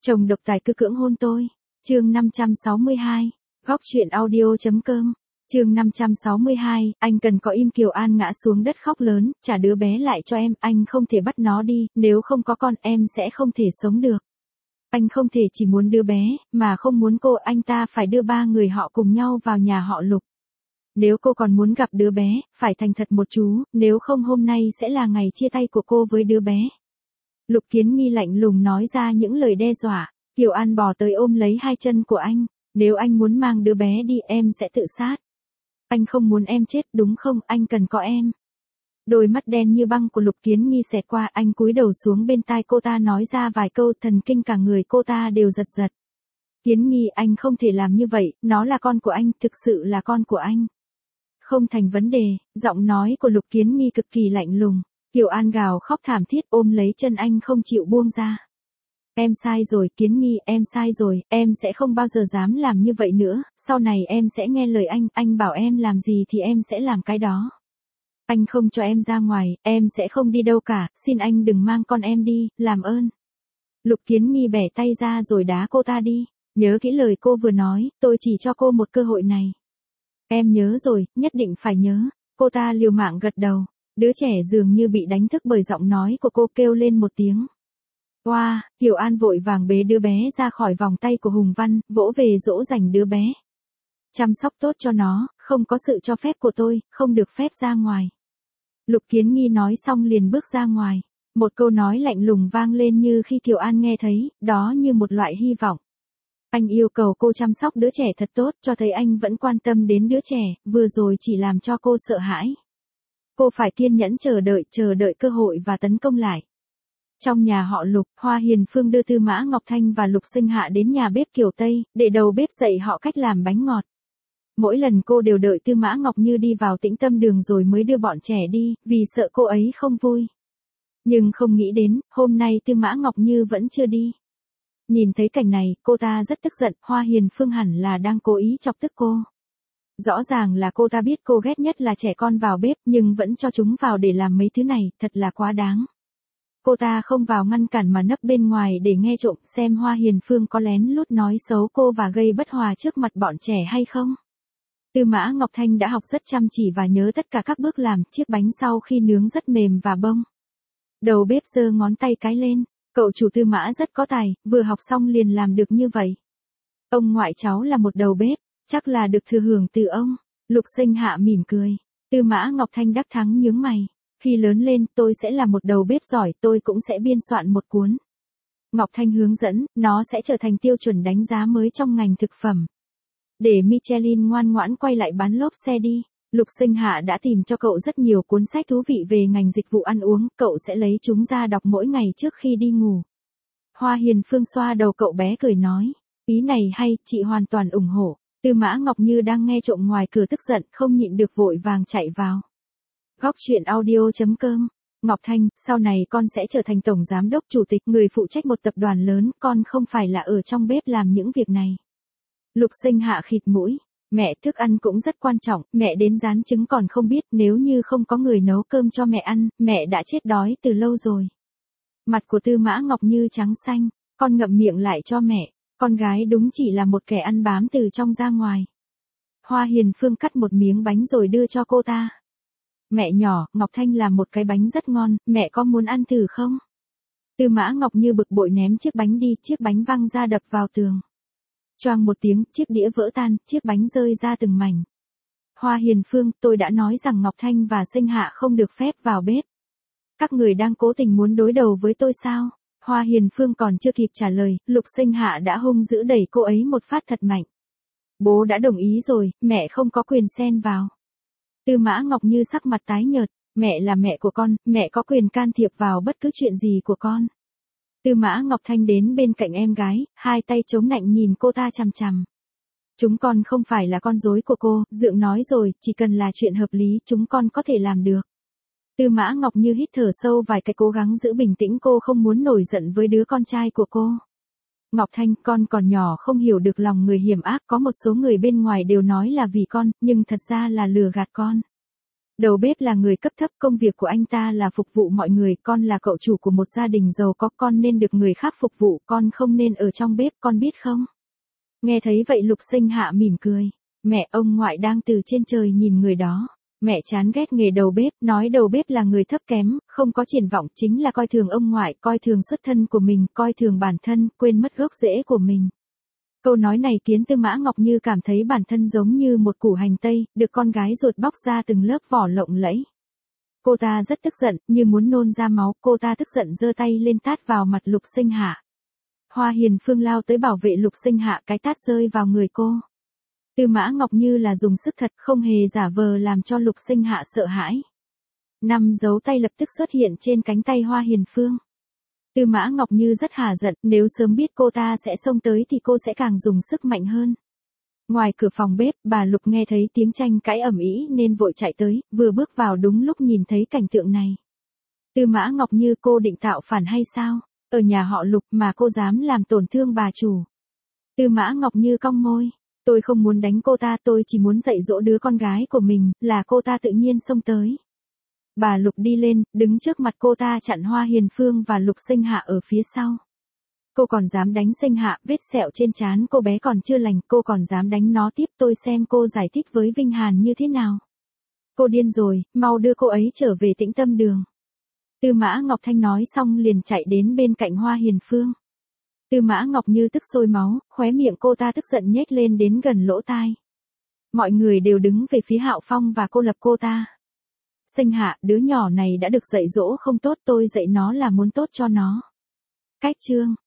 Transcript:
Chồng độc tài cứ cưỡng hôn tôi. Chương 562. Góc truyện audio.com. Chương 562, anh cần có im. Kiều An ngã xuống đất khóc lớn, trả đứa bé lại cho em, anh không thể bắt nó đi, nếu không có con em sẽ không thể sống được. Anh không thể chỉ muốn đứa bé, mà không muốn cô, anh ta phải đưa ba người họ cùng nhau vào nhà họ Lục. Nếu cô còn muốn gặp đứa bé, phải thành thật một chú, nếu không hôm nay sẽ là ngày chia tay của cô với đứa bé. Lục Kiến Nghi lạnh lùng nói ra những lời đe dọa. Kiều An bò tới ôm lấy hai chân của anh. Nếu anh muốn mang đứa bé đi em sẽ tự sát. Anh không muốn em chết đúng không, anh cần có em. Đôi mắt đen như băng của Lục Kiến Nghi xẹt qua, anh cúi đầu xuống bên tai cô ta nói ra vài câu, thần kinh cả người cô ta đều giật giật. Kiến Nghi, anh không thể làm như vậy, nó là con của anh, thực sự là con của anh. Không thành vấn đề, giọng nói của Lục Kiến Nghi cực kỳ lạnh lùng. Kiều An gào khóc thảm thiết ôm lấy chân anh không chịu buông ra. Em sai rồi Kiến Nghi, em sai rồi, em sẽ không bao giờ dám làm như vậy nữa, sau này em sẽ nghe lời anh bảo em làm gì thì em sẽ làm cái đó. Anh không cho em ra ngoài, em sẽ không đi đâu cả, xin anh đừng mang con em đi, làm ơn. Lục Kiến Nghi bẻ tay ra rồi đá cô ta đi. Nhớ kỹ lời cô vừa nói, tôi chỉ cho cô một cơ hội này. Em nhớ rồi, nhất định phải nhớ. Cô ta liều mạng gật đầu. Đứa trẻ dường như bị đánh thức bởi giọng nói của cô, kêu lên một tiếng. Wow, Kiều An vội vàng bế đứa bé ra khỏi vòng tay của Hùng Văn, vỗ về dỗ dành đứa bé. Chăm sóc tốt cho nó, không có sự cho phép của tôi, không được phép ra ngoài. Lục Kiến Nghi nói xong liền bước ra ngoài. Một câu nói lạnh lùng vang lên như khi Kiều An nghe thấy, đó như một loại hy vọng. Anh yêu cầu cô chăm sóc đứa trẻ thật tốt, cho thấy anh vẫn quan tâm đến đứa trẻ, vừa rồi chỉ làm cho cô sợ hãi. Cô phải kiên nhẫn chờ đợi cơ hội và tấn công lại. Trong nhà họ Lục, Hoa Hiền Phương đưa Tư Mã Ngọc Thanh và Lục Sinh Hạ đến nhà bếp Kiều Tây, để đầu bếp dạy họ cách làm bánh ngọt. Mỗi lần cô đều đợi Tư Mã Ngọc Như đi vào Tĩnh Tâm Đường rồi mới đưa bọn trẻ đi, vì sợ cô ấy không vui. Nhưng không nghĩ đến, hôm nay Tư Mã Ngọc Như vẫn chưa đi. Nhìn thấy cảnh này, cô ta rất tức giận, Hoa Hiền Phương hẳn là đang cố ý chọc tức cô. Rõ ràng là cô ta biết cô ghét nhất là trẻ con vào bếp, nhưng vẫn cho chúng vào để làm mấy thứ này, thật là quá đáng. Cô ta không vào ngăn cản mà nấp bên ngoài để nghe trộm xem Hoa Hiền Phương có lén lút nói xấu cô và gây bất hòa trước mặt bọn trẻ hay không. Tư Mã Ngọc Thanh đã học rất chăm chỉ và nhớ tất cả các bước làm, chiếc bánh sau khi nướng rất mềm và bông. Đầu bếp giơ ngón tay cái lên, cậu chủ Tư Mã rất có tài, vừa học xong liền làm được như vậy. Ông ngoại cháu là một đầu bếp, chắc là được thừa hưởng từ ông. Lục Sinh Hạ mỉm cười. Tư Mã Ngọc Thanh đắc thắng nhướng mày. Khi lớn lên, tôi sẽ là một đầu bếp giỏi, tôi cũng sẽ biên soạn một cuốn. Ngọc Thanh hướng dẫn, nó sẽ trở thành tiêu chuẩn đánh giá mới trong ngành thực phẩm. Để Michelin ngoan ngoãn quay lại bán lốp xe đi. Lục Sinh Hạ đã tìm cho cậu rất nhiều cuốn sách thú vị về ngành dịch vụ ăn uống, cậu sẽ lấy chúng ra đọc mỗi ngày trước khi đi ngủ. Hoa Hiền Phương xoa đầu cậu bé cười nói, ý này hay, chị hoàn toàn ủng hộ. Tư Mã Ngọc Như đang nghe trộm ngoài cửa tức giận, không nhịn được vội vàng chạy vào. Góc truyện audio.com. Ngọc Thanh, sau này con sẽ trở thành tổng giám đốc chủ tịch, người phụ trách một tập đoàn lớn, con không phải là ở trong bếp làm những việc này. Lục Sinh Hạ khịt mũi. Mẹ, thức ăn cũng rất quan trọng, mẹ đến rán trứng còn không biết, nếu như không có người nấu cơm cho mẹ ăn, mẹ đã chết đói từ lâu rồi. Mặt của Tư Mã Ngọc Như trắng xanh, con ngậm miệng lại cho mẹ, con gái đúng chỉ là một kẻ ăn bám từ trong ra ngoài. Hoa Hiền Phương cắt một miếng bánh rồi đưa cho cô ta. Mẹ nhỏ, Ngọc Thanh làm một cái bánh rất ngon, mẹ có muốn ăn thử không? Tư Mã Ngọc Như bực bội ném chiếc bánh đi, chiếc bánh văng ra đập vào tường. Choang một tiếng, chiếc đĩa vỡ tan, chiếc bánh rơi ra từng mảnh. Hoa Hiền Phương, tôi đã nói rằng Ngọc Thanh và Sinh Hạ không được phép vào bếp. Các người đang cố tình muốn đối đầu với tôi sao? Hoa Hiền Phương còn chưa kịp trả lời, Lục Sinh Hạ đã hung dữ đẩy cô ấy một phát thật mạnh. Bố đã đồng ý rồi, mẹ không có quyền xen vào. Tư Mã Ngọc Như sắc mặt tái nhợt, mẹ là mẹ của con, mẹ có quyền can thiệp vào bất cứ chuyện gì của con. Tư Mã Ngọc Thanh đến bên cạnh em gái, hai tay chống nạnh nhìn cô ta chằm chằm. Chúng con không phải là con rối của cô, Dượng nói rồi, chỉ cần là chuyện hợp lý chúng con có thể làm được. Tư Mã Ngọc Như hít thở sâu vài cái cố gắng giữ bình tĩnh, cô không muốn nổi giận với đứa con trai của cô. Ngọc Thanh, con còn nhỏ không hiểu được lòng người hiểm ác, có một số người bên ngoài đều nói là vì con, nhưng thật ra là lừa gạt con. Đầu bếp là người cấp thấp, công việc của anh ta là phục vụ mọi người, con là cậu chủ của một gia đình giàu có, con nên được người khác phục vụ, con không nên ở trong bếp, con biết không? Nghe thấy vậy Lục Sinh Hạ mỉm cười. Mẹ, ông ngoại đang từ trên trời nhìn người đó. Mẹ chán ghét nghề đầu bếp, nói đầu bếp là người thấp kém, không có triển vọng, chính là coi thường ông ngoại, coi thường xuất thân của mình, coi thường bản thân, quên mất gốc rễ của mình. Câu nói này khiến Tư Mã Ngọc Như cảm thấy bản thân giống như một củ hành tây, được con gái ruột bóc ra từng lớp vỏ lộng lẫy. Cô ta rất tức giận, như muốn nôn ra máu, cô ta tức giận giơ tay lên tát vào mặt Lục Sinh Hạ. Hoa Hiền Phương lao tới bảo vệ Lục Sinh Hạ, cái tát rơi vào người cô. Tư Mã Ngọc Như là dùng sức thật, không hề giả vờ, làm cho Lục Sinh Hạ sợ hãi. 5 dấu tay lập tức xuất hiện trên cánh tay Hoa Hiền Phương. Tư Mã Ngọc Như rất hả giận, nếu sớm biết cô ta sẽ xông tới thì cô sẽ càng dùng sức mạnh hơn. Ngoài cửa phòng bếp, bà Lục nghe thấy tiếng tranh cãi ầm ĩ nên vội chạy tới, vừa bước vào đúng lúc nhìn thấy cảnh tượng này. Tư Mã Ngọc Như, cô định tạo phản hay sao? Ở nhà họ Lục mà cô dám làm tổn thương bà chủ. Tư Mã Ngọc Như cong môi. Tôi không muốn đánh cô ta, tôi chỉ muốn dạy dỗ đứa con gái của mình, là cô ta tự nhiên xông tới. Bà Lục đi lên, đứng trước mặt cô ta chặn Hoa Hiền Phương và Lục Sinh Hạ ở phía sau. Cô còn dám đánh Sinh Hạ, vết sẹo trên trán cô bé còn chưa lành, cô còn dám đánh nó tiếp, tôi xem cô giải thích với Vinh Hàn như thế nào. Cô điên rồi, mau đưa cô ấy trở về Tĩnh Tâm Đường. Tư Mã Ngọc Thanh nói xong liền chạy đến bên cạnh Hoa Hiền Phương. Tư Mã Ngọc Như tức sôi máu, khóe miệng cô ta tức giận nhếch lên đến gần lỗ tai. Mọi người đều đứng về phía Hạo Phong và cô lập cô ta. Sinh Hạ, đứa nhỏ này đã được dạy dỗ không tốt, tôi dạy nó là muốn tốt cho nó. Cách chương